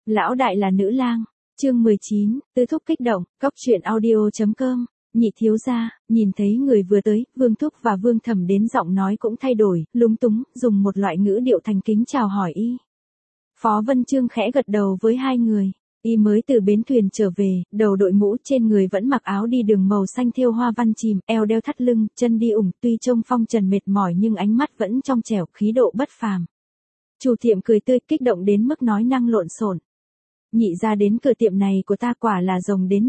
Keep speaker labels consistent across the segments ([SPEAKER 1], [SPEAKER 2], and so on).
[SPEAKER 1] Lão đại là nữ lang. Chương 19, Tư Thúc kích động, Cóc truyện audio.com. Nhị thiếu gia, nhìn thấy người vừa tới, Vương Thúc và Vương Thẩm đến giọng nói cũng thay đổi, lúng túng, dùng một loại ngữ điệu thành kính chào hỏi y. Phó Vân Chương khẽ gật đầu với hai người. Y mới từ bến thuyền trở về, đầu đội mũ, trên người vẫn mặc áo đi đường màu xanh thêu hoa văn chìm, eo đeo thắt lưng, chân đi ủng, tuy trông phong trần mệt mỏi nhưng ánh mắt vẫn trong trẻo, khí độ bất phàm. Chủ tiệm cười tươi, kích động đến mức nói năng lộn xộn. Nhị ra đến cửa tiệm này của ta quả là rồng đến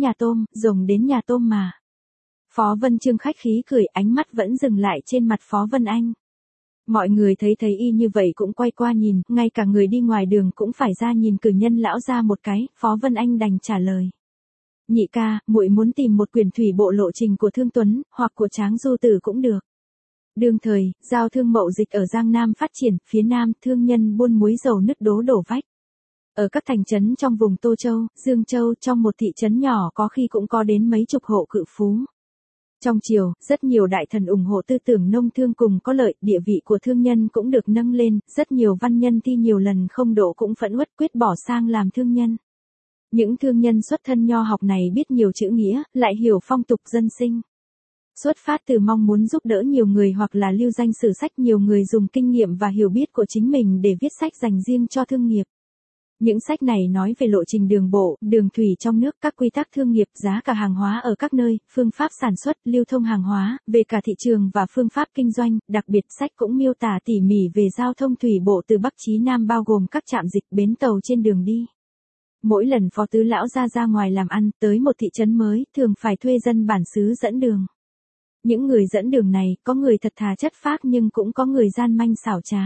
[SPEAKER 1] nhà tôm mà. Phó Vân Chương khách khí cười, ánh mắt vẫn dừng lại trên mặt Phó Vân Anh. Mọi người thấy y như vậy cũng quay qua nhìn, ngay cả người đi ngoài đường cũng phải ra nhìn cử nhân lão ra một cái, Phó Vân Anh đành trả lời. Nhị ca, muội muốn tìm một quyển thủy bộ lộ trình của Thương Tuấn, hoặc của Tráng Du Tử cũng được. Đương thời, giao thương mậu dịch ở Giang Nam phát triển, phía Nam, thương nhân buôn muối dầu nứt đổ vách. Ở các thành trấn trong vùng Tô Châu, Dương Châu, trong một thị trấn nhỏ có khi cũng có đến mấy chục hộ cự phú. Trong triều, rất nhiều đại thần ủng hộ tư tưởng nông thương cùng có lợi, địa vị của thương nhân cũng được nâng lên, rất nhiều văn nhân thi nhiều lần không đỗ cũng phẫn uất quyết bỏ sang làm thương nhân. Những thương nhân xuất thân nho học này biết nhiều chữ nghĩa, lại hiểu phong tục dân sinh. Xuất phát từ mong muốn giúp đỡ nhiều người hoặc là lưu danh sử sách, nhiều người dùng kinh nghiệm và hiểu biết của chính mình để viết sách dành riêng cho thương nghiệp. Những sách này nói về lộ trình đường bộ, đường thủy trong nước, các quy tắc thương nghiệp, giá cả hàng hóa ở các nơi, phương pháp sản xuất, lưu thông hàng hóa, về cả thị trường và phương pháp kinh doanh, đặc biệt sách cũng miêu tả tỉ mỉ về giao thông thủy bộ từ Bắc chí Nam bao gồm các trạm dịch, bến tàu trên đường đi. Mỗi lần Phó Tứ Lão ra ngoài làm ăn, tới một thị trấn mới, thường phải thuê dân bản xứ dẫn đường. Những người dẫn đường này, có người thật thà chất phác nhưng cũng có người gian manh xảo trá.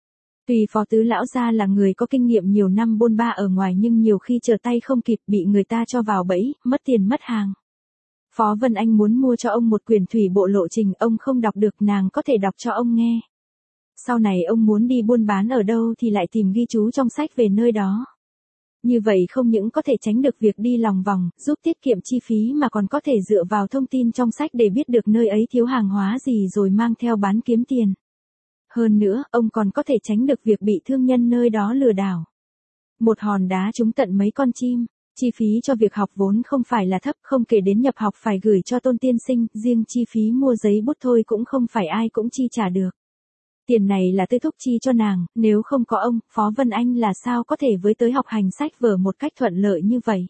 [SPEAKER 1] Tuy Phó Tứ Lão gia là người có kinh nghiệm nhiều năm bôn ba ở ngoài nhưng nhiều khi trở tay không kịp, bị người ta cho vào bẫy, mất tiền mất hàng. Phó Vân Anh muốn mua cho ông một quyển thủy bộ lộ trình, ông không đọc được, nàng có thể đọc cho ông nghe. Sau này ông muốn đi buôn bán ở đâu thì lại tìm ghi chú trong sách về nơi đó. Như vậy không những có thể tránh được việc đi lòng vòng, giúp tiết kiệm chi phí mà còn có thể dựa vào thông tin trong sách để biết được nơi ấy thiếu hàng hóa gì rồi mang theo bán kiếm tiền. Hơn nữa, ông còn có thể tránh được việc bị thương nhân nơi đó lừa đảo. Một hòn đá trúng tận mấy con chim, chi phí cho việc học vốn không phải là thấp, không kể đến nhập học phải gửi cho Tôn tiên sinh, riêng chi phí mua giấy bút thôi cũng không phải ai cũng chi trả được. Tiền này là Tư Thúc chi cho nàng, nếu không có ông, Phó Vân Anh là sao có thể với tới học hành sách vở một cách thuận lợi như vậy.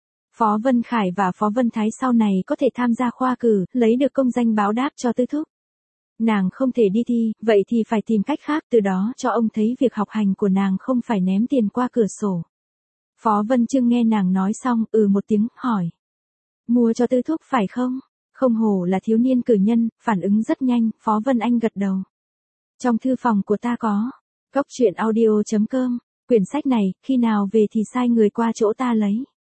[SPEAKER 1] Phó Vân Khải và Phó Vân Thái sau này có thể tham gia khoa cử, lấy được công danh báo đáp cho Tư Thúc. Nàng không thể đi thi, vậy thì phải tìm cách khác, từ đó cho ông thấy việc học hành của nàng không phải ném tiền qua cửa sổ. Phó Vân Chương nghe nàng nói xong, một tiếng, hỏi. Mua cho Tư Thúc phải không? Không hổ là thiếu niên cử nhân, phản ứng rất nhanh, Phó Vân Anh gật đầu. Trong thư phòng của ta có. Cóc truyện audio.com. Quyển sách này, khi nào về thì sai người qua chỗ ta lấy.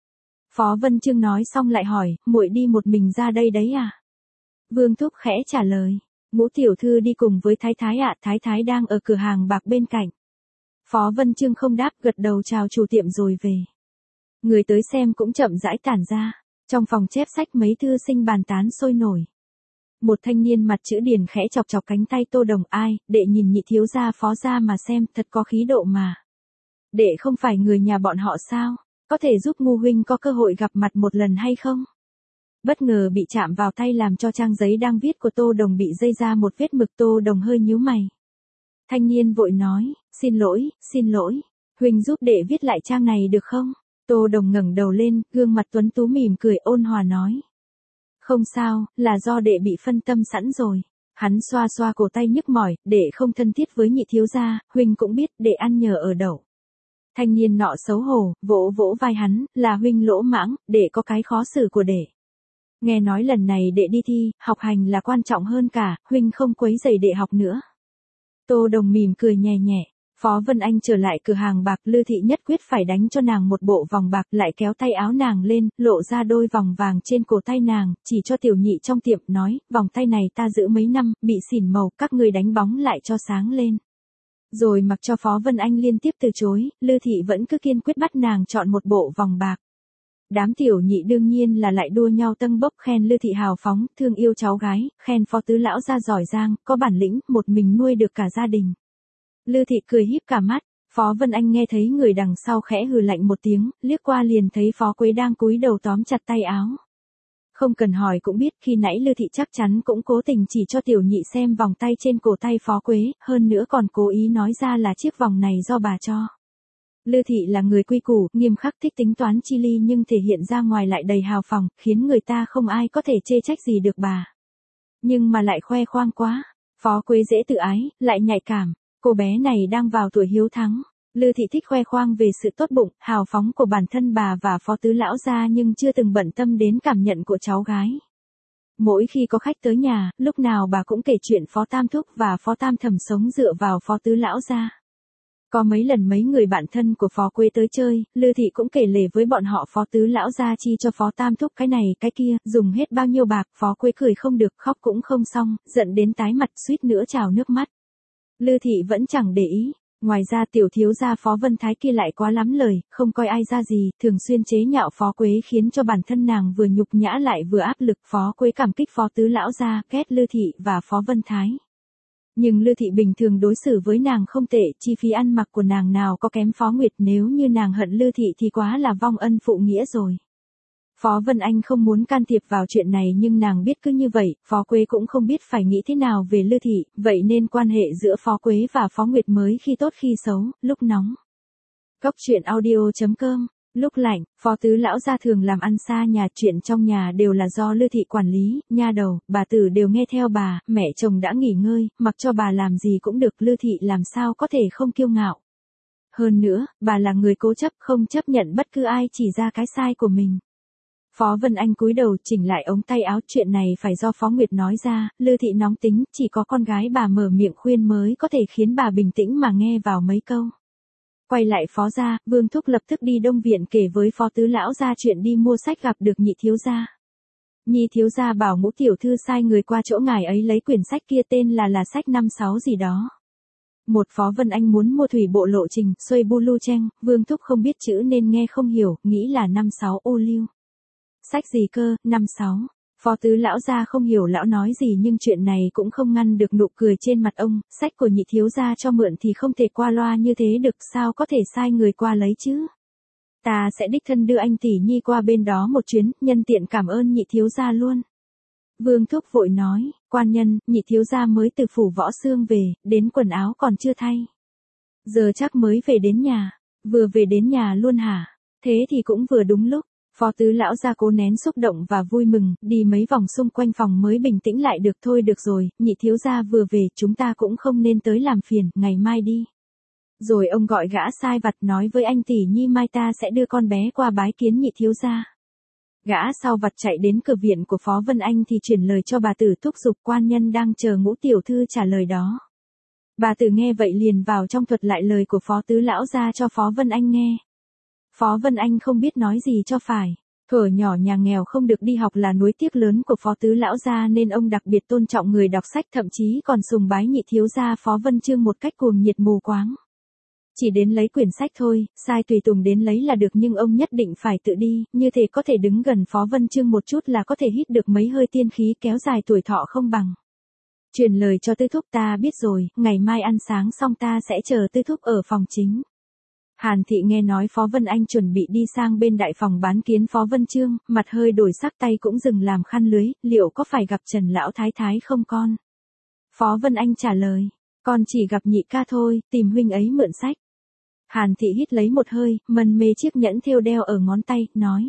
[SPEAKER 1] Phó Vân Chương nói xong lại hỏi, muội đi một mình ra đây đấy à? Vương Thúc khẽ trả lời. Ngũ tiểu thư đi cùng với Thái Thái ạ, Thái Thái đang ở cửa hàng bạc bên cạnh. Phó Vân Chương không đáp, gật đầu chào chủ tiệm rồi về. Người tới xem cũng chậm rãi tản ra. Trong phòng chép sách mấy thư sinh bàn tán sôi nổi. Một thanh niên mặt chữ điển khẽ chọc chọc cánh tay Tô Đồng, ai, đệ nhìn nhị thiếu gia Phó gia mà xem, thật có khí độ mà. Đệ không phải người nhà bọn họ sao, có thể giúp ngu huynh có cơ hội gặp mặt một lần hay không? Bất ngờ bị chạm vào tay làm cho trang giấy đang viết của Tô Đồng bị dây ra một vết mực. Tô Đồng hơi nhíu mày. Thanh niên vội nói, xin lỗi, huynh giúp đệ viết lại trang này được không? Tô Đồng ngẩng đầu lên, gương mặt tuấn tú mỉm cười ôn hòa nói. Không sao, là do đệ bị phân tâm sẵn rồi. Hắn xoa xoa cổ tay nhức mỏi, đệ không thân thiết với nhị thiếu gia, huynh cũng biết, đệ ăn nhờ ở đậu. Thanh niên nọ xấu hổ, vỗ vỗ vai hắn, là huynh lỗ mãng, đệ có cái khó xử của đệ. Nghe nói lần này đệ đi thi, học hành là quan trọng hơn cả, huynh không quấy rầy đệ học nữa. Tô Đồng mỉm cười nhẹ nhẹ. Phó Vân Anh trở lại cửa hàng bạc, Lư Thị nhất quyết phải đánh cho nàng một bộ vòng bạc, lại kéo tay áo nàng lên, lộ ra đôi vòng vàng trên cổ tay nàng, chỉ cho tiểu nhị trong tiệm, nói, vòng tay này ta giữ mấy năm, bị xỉn màu, các ngươi đánh bóng lại cho sáng lên. Rồi mặc cho Phó Vân Anh liên tiếp từ chối, Lư Thị vẫn cứ kiên quyết bắt nàng chọn một bộ vòng bạc. Đám tiểu nhị đương nhiên là lại đua nhau tâng bốc khen Lư Thị hào phóng, thương yêu cháu gái, khen Phó Tứ Lão gia giỏi giang, có bản lĩnh, một mình nuôi được cả gia đình. Lư Thị cười híp cả mắt, Phó Vân Anh nghe thấy người đằng sau khẽ hừ lạnh một tiếng, liếc qua liền thấy Phó Quế đang cúi đầu tóm chặt tay áo. Không cần hỏi cũng biết khi nãy Lư Thị chắc chắn cũng cố tình chỉ cho tiểu nhị xem vòng tay trên cổ tay Phó Quế, hơn nữa còn cố ý nói ra là chiếc vòng này do bà cho. Lư Thị là người quy củ, nghiêm khắc thích tính toán chi ly nhưng thể hiện ra ngoài lại đầy hào phóng, khiến người ta không ai có thể chê trách gì được bà. Nhưng mà lại khoe khoang quá. Phó Quế dễ tự ái, lại nhạy cảm. Cô bé này đang vào tuổi hiếu thắng. Lư Thị thích khoe khoang về sự tốt bụng, hào phóng của bản thân bà và Phó Tứ Lão gia nhưng chưa từng bận tâm đến cảm nhận của cháu gái. Mỗi khi có khách tới nhà, lúc nào bà cũng kể chuyện Phó Tam Thúc và Phó Tam Thẩm sống dựa vào Phó Tứ Lão gia. Có mấy lần mấy người bạn thân của Phó Quế tới chơi, Lư Thị cũng kể lể với bọn họ Phó Tứ Lão gia chi cho Phó Tam Thúc cái này cái kia, dùng hết bao nhiêu bạc, Phó Quế cười không được, khóc cũng không xong, giận đến tái mặt suýt nữa trào nước mắt. Lư Thị vẫn chẳng để ý. Ngoài ra tiểu thiếu gia Phó Vân Thái kia lại quá lắm lời, không coi ai ra gì, thường xuyên chế nhạo Phó Quế khiến cho bản thân nàng vừa nhục nhã lại vừa áp lực. Phó Quế cảm kích Phó Tứ Lão gia, ghét Lư Thị và Phó Vân Thái. Nhưng Lư Thị bình thường đối xử với nàng không tệ, chi phí ăn mặc của nàng nào có kém Phó Nguyệt, nếu như nàng hận Lư Thị thì quá là vong ân phụ nghĩa rồi. Phó Vân Anh không muốn can thiệp vào chuyện này nhưng nàng biết cứ như vậy, Phó Quế cũng không biết phải nghĩ thế nào về Lư Thị, vậy nên quan hệ giữa Phó Quế và Phó Nguyệt mới khi tốt khi xấu, lúc nóng. Cốc truyện audio.com, lúc lạnh, Phó Tứ Lão gia thường làm ăn xa nhà, chuyện trong nhà đều là do Lư Thị quản lý, nha đầu, bà tử đều nghe theo bà, mẹ chồng đã nghỉ ngơi, mặc cho bà làm gì cũng được, Lư Thị làm sao có thể không kiêu ngạo. Hơn nữa, bà là người cố chấp, không chấp nhận bất cứ ai chỉ ra cái sai của mình. Phó Vân Anh cúi đầu chỉnh lại ống tay áo, chuyện này phải do Phó Nguyệt nói ra, Lư Thị nóng tính, chỉ có con gái bà mở miệng khuyên mới có thể khiến bà bình tĩnh mà nghe vào mấy câu. Quay lại Phó gia, Vương Thúc lập tức đi Đông Viện kể với Phó Tứ Lão gia chuyện đi mua sách gặp được Nhị thiếu gia. Nhị thiếu gia bảo Ngũ tiểu thư sai người qua chỗ ngài ấy lấy quyển sách kia, tên là sách 5-6 gì đó. Một Phó Vân Anh muốn mua thủy bộ lộ trình, xuôi bu lu tranh, Vương Thúc không biết chữ nên nghe không hiểu, nghĩ là 5-6 ô liu. Sách gì cơ, 5-6. Phó Tứ Lão gia không hiểu lão nói gì nhưng chuyện này cũng không ngăn được nụ cười trên mặt ông, sách của Nhị thiếu gia cho mượn thì không thể qua loa như thế được, sao có thể sai người qua lấy chứ. Ta sẽ đích thân đưa anh tỷ nhi qua bên đó một chuyến, nhân tiện cảm ơn Nhị thiếu gia luôn. Vương Thúc vội nói, quan nhân, Nhị thiếu gia mới từ phủ Võ Xương về, đến quần áo còn chưa thay. Giờ chắc mới về đến nhà, vừa về đến nhà luôn hả? Thế thì cũng vừa đúng lúc. Phó Tứ Lão gia cố nén xúc động và vui mừng, đi mấy vòng xung quanh phòng mới bình tĩnh lại được. Thôi được rồi, Nhị thiếu gia vừa về, chúng ta cũng không nên tới làm phiền, ngày mai đi. Rồi ông gọi gã sai vặt nói với anh tỷ nhi mai ta sẽ đưa con bé qua bái kiến Nhị thiếu gia. Gã sau vặt chạy đến cửa viện của Phó Vân Anh thì chuyển lời cho bà tử thúc giục, quan nhân đang chờ Ngũ tiểu thư trả lời đó. Bà tử nghe vậy liền vào trong thuật lại lời của Phó Tứ Lão gia cho Phó Vân Anh nghe. Phó Vân Anh không biết nói gì cho phải. Thuở nhỏ nhà nghèo không được đi học là nuối tiếc lớn của Phó Tứ Lão gia nên ông đặc biệt tôn trọng người đọc sách, thậm chí còn sùng bái Nhị thiếu gia Phó Vân Chương một cách cuồng nhiệt mù quáng. Chỉ đến lấy quyển sách thôi, sai tùy tùng đến lấy là được nhưng ông nhất định phải tự đi, như thế có thể đứng gần Phó Vân Chương một chút là có thể hít được mấy hơi tiên khí kéo dài tuổi thọ không bằng. Truyền lời cho Tư thúc, ta biết rồi, ngày mai ăn sáng xong ta sẽ chờ Tư thúc ở phòng chính. Hàn Thị nghe nói Phó Vân Anh chuẩn bị đi sang bên đại phòng bán kiến Phó Vân Chương, mặt hơi đổi sắc, tay cũng dừng làm khăn lưới, liệu có phải gặp Trần Lão Thái Thái không con? Phó Vân Anh trả lời, con chỉ gặp Nhị ca thôi, tìm huynh ấy mượn sách. Hàn Thị hít lấy một hơi, mân mê chiếc nhẫn thêu đeo ở ngón tay, nói.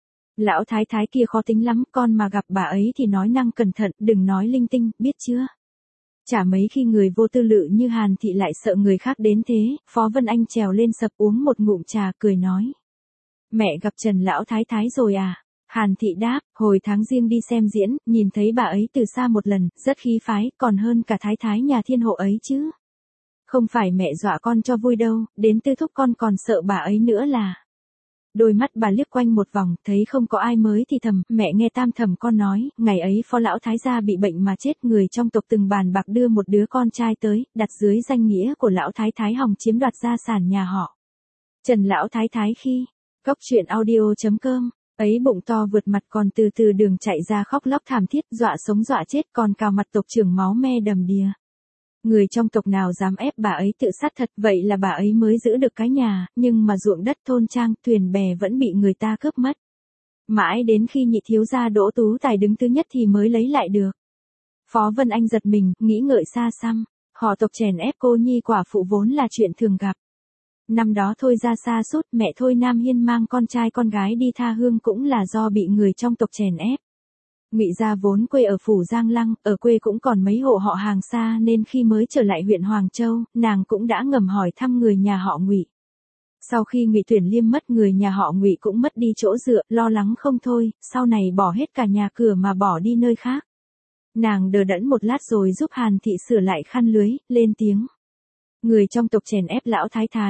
[SPEAKER 1] Lão Thái Thái kia khó tính lắm, con mà gặp bà ấy thì nói năng cẩn thận, đừng nói linh tinh, biết chưa? Chả mấy khi người vô tư lự như Hàn Thị lại sợ người khác đến thế. Phó Vân Anh trèo lên sập uống một ngụm trà cười nói. Mẹ gặp Trần Lão Thái Thái rồi à? Hàn Thị đáp, hồi tháng Giêng đi xem diễn, nhìn thấy bà ấy từ xa một lần, rất khí phái, còn hơn cả Thái Thái nhà thiên hộ ấy chứ. Không phải mẹ dọa con cho vui đâu, đến Tư thúc con còn sợ bà ấy nữa là. Đôi mắt bà liếc quanh một vòng, thấy không có ai mới thì thầm, mẹ nghe Tam thẩm con nói, ngày ấy Phó Lão Thái gia bị bệnh mà chết, người trong tộc từng bàn bạc đưa một đứa con trai tới, đặt dưới danh nghĩa của Lão Thái Thái hòng chiếm đoạt gia sản nhà họ. Trần Lão Thái Thái khi, cốc truyện audio.com, ấy bụng to vượt mặt còn từ từ đường chạy ra khóc lóc thảm thiết, dọa sống dọa chết, còn cào mặt tộc trưởng máu me đầm đìa. Người trong tộc nào dám ép bà ấy tự sát thật, vậy là bà ấy mới giữ được cái nhà, nhưng mà ruộng đất thôn trang, thuyền bè vẫn bị người ta cướp mất. Mãi đến khi nhị thiếu gia Đỗ Tú Tài đứng thứ nhất thì mới lấy lại được. Phó Vân Anh giật mình, nghĩ ngợi xa xăm, họ tộc chèn ép cô nhi quả phụ vốn là chuyện thường gặp. Năm đó Thôi ra xa sút, mẹ Thôi Nam Hiên mang con trai con gái đi tha hương cũng là do bị người trong tộc chèn ép. Ngụy gia vốn quê ở phủ Giang Lăng, ở quê cũng còn mấy hộ họ hàng xa nên khi mới trở lại huyện Hoàng Châu, nàng cũng đã ngầm hỏi thăm người nhà họ Ngụy. Sau khi Ngụy Tuyển Liêm mất, người nhà họ Ngụy cũng mất đi chỗ dựa, lo lắng không thôi, sau này bỏ hết cả nhà cửa mà bỏ đi nơi khác. Nàng đờ đẫn một lát rồi giúp Hàn Thị sửa lại khăn lưới, lên tiếng. Người trong tộc chèn ép lão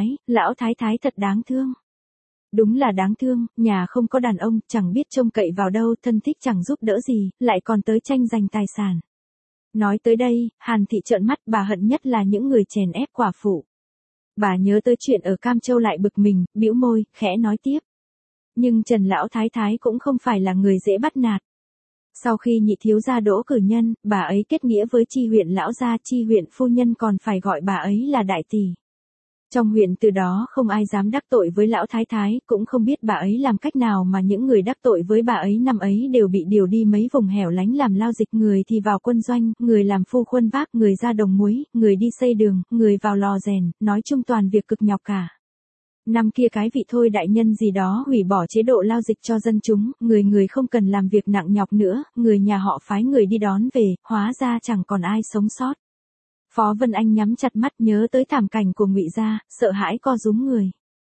[SPEAKER 1] thái thái thật đáng thương. Đúng là đáng thương, nhà không có đàn ông, chẳng biết trông cậy vào đâu, thân thích chẳng giúp đỡ gì, lại còn tới tranh giành tài sản. Nói tới đây, Hàn Thị trợn mắt, bà hận nhất là những người chèn ép quả phụ. Bà nhớ tới chuyện ở Cam Châu lại bực mình, bĩu môi, khẽ nói tiếp. Nhưng Trần lão thái thái cũng không phải là người dễ bắt nạt. Sau khi nhị thiếu gia Đỗ cử nhân, bà ấy kết nghĩa với Chi huyện lão gia, Chi huyện phu nhân còn phải gọi bà ấy là đại tỷ. Trong huyện từ đó không ai dám đắc tội với lão thái thái, cũng không biết bà ấy làm cách nào mà những người đắc tội với bà ấy năm ấy đều bị điều đi mấy vùng hẻo lánh làm lao dịch, người thì vào quân doanh, người làm phu khuân vác, người ra đồng muối, người đi xây đường, người vào lò rèn, nói chung toàn việc cực nhọc cả. Năm kia cái vị Thôi đại nhân gì đó hủy bỏ chế độ lao dịch cho dân chúng, người không cần làm việc nặng nhọc nữa, người nhà họ phái người đi đón về, hóa ra chẳng còn ai sống sót. Phó Vân Anh nhắm chặt mắt nhớ tới thảm cảnh của Ngụy gia, sợ hãi co rúm người.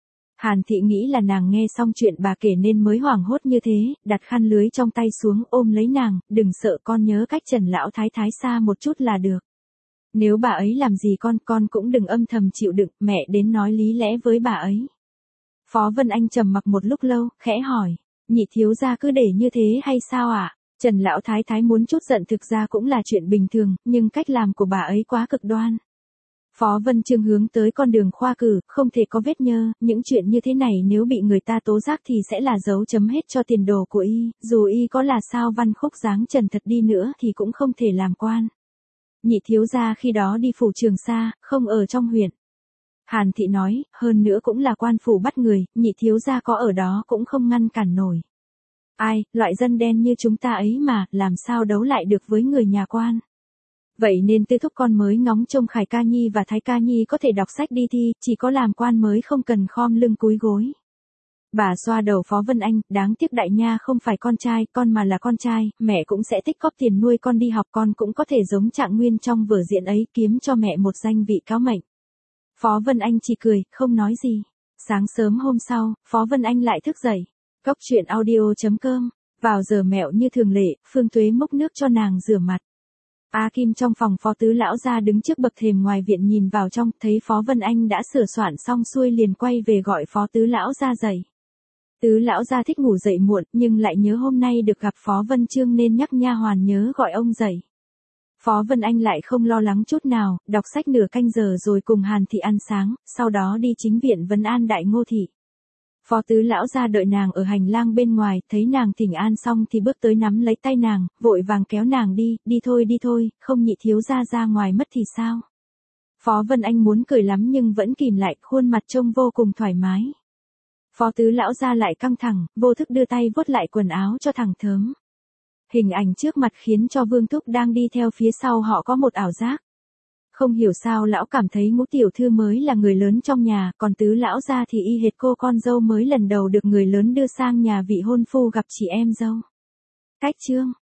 [SPEAKER 1] Hàn Thị nghĩ là nàng nghe xong chuyện bà kể nên mới hoảng hốt như thế, đặt khăn lưới trong tay xuống ôm lấy nàng, đừng sợ, con nhớ cách Trần lão thái thái xa một chút là được. Nếu bà ấy làm gì con cũng đừng âm thầm chịu đựng, mẹ đến nói lý lẽ với bà ấy. Phó Vân Anh trầm mặc một lúc lâu, khẽ hỏi, nhị thiếu gia cứ để như thế hay sao ạ? Trần lão thái thái muốn chút giận thực ra cũng là chuyện bình thường, nhưng cách làm của bà ấy quá cực đoan. Phó Vân Chương hướng tới con đường khoa cử, không thể có vết nhơ, những chuyện như thế này nếu bị người ta tố giác thì sẽ là dấu chấm hết cho tiền đồ của y, dù y có là sao văn khúc dáng trần thật đi nữa thì cũng không thể làm quan. Nhị thiếu gia khi đó đi phủ Trường Sa, không ở trong huyện. Hàn Thị nói, hơn nữa cũng là quan phủ bắt người, nhị thiếu gia có ở đó cũng không ngăn cản nổi. Ai, loại dân đen như chúng ta ấy mà, làm sao đấu lại được với người nhà quan. Vậy nên Tư thúc con mới ngóng trông Khải Ca Nhi và Thái Ca Nhi có thể đọc sách đi thi, chỉ có làm quan mới không cần khom lưng cúi gối. Bà xoa đầu Phó Vân Anh, đáng tiếc đại nha không phải con trai, con mà là con trai, mẹ cũng sẽ tích góp tiền nuôi con đi học, con cũng có thể giống Trạng Nguyên trong vở diễn ấy, kiếm cho mẹ một danh vị cáo mệnh. Phó Vân Anh chỉ cười, không nói gì. Sáng sớm hôm sau, Phó Vân Anh lại thức dậy. Cốc truyện audio.com. Vào giờ mẹo như thường lệ, Phương Tuế múc nước cho nàng rửa mặt. A Kim trong phòng Phó Tứ lão gia đứng trước bậc thềm ngoài viện nhìn vào trong, thấy Phó Vân Anh đã sửa soạn xong xuôi liền quay về gọi Phó Tứ lão gia dậy. Tứ lão gia thích ngủ dậy muộn, nhưng lại nhớ hôm nay được gặp Phó Vân Chương nên nhắc nha hoàn nhớ gọi ông dậy. Phó Vân Anh lại không lo lắng chút nào, đọc sách nửa canh giờ rồi cùng Hàn Thị ăn sáng, sau đó đi chính viện vấn an Đại Ngô Thị. Phó Tứ lão gia đợi nàng ở hành lang bên ngoài, thấy nàng thỉnh an xong thì bước tới nắm lấy tay nàng, vội vàng kéo nàng đi thôi, không nhị thiếu gia ra ngoài mất thì sao. Phó Vân Anh muốn cười lắm nhưng vẫn kìm lại, khuôn mặt trông vô cùng thoải mái. Phó Tứ lão gia lại căng thẳng, vô thức đưa tay vuốt lại quần áo cho thẳng thớm. Hình ảnh trước mặt khiến cho Vương Thúc đang đi theo phía sau họ có một ảo giác. Không hiểu sao lão cảm thấy Ngũ tiểu thư mới là người lớn trong nhà, còn Tứ lão gia thì y hệt cô con dâu mới lần đầu được người lớn đưa sang nhà vị hôn phu gặp chị em dâu. Cách chương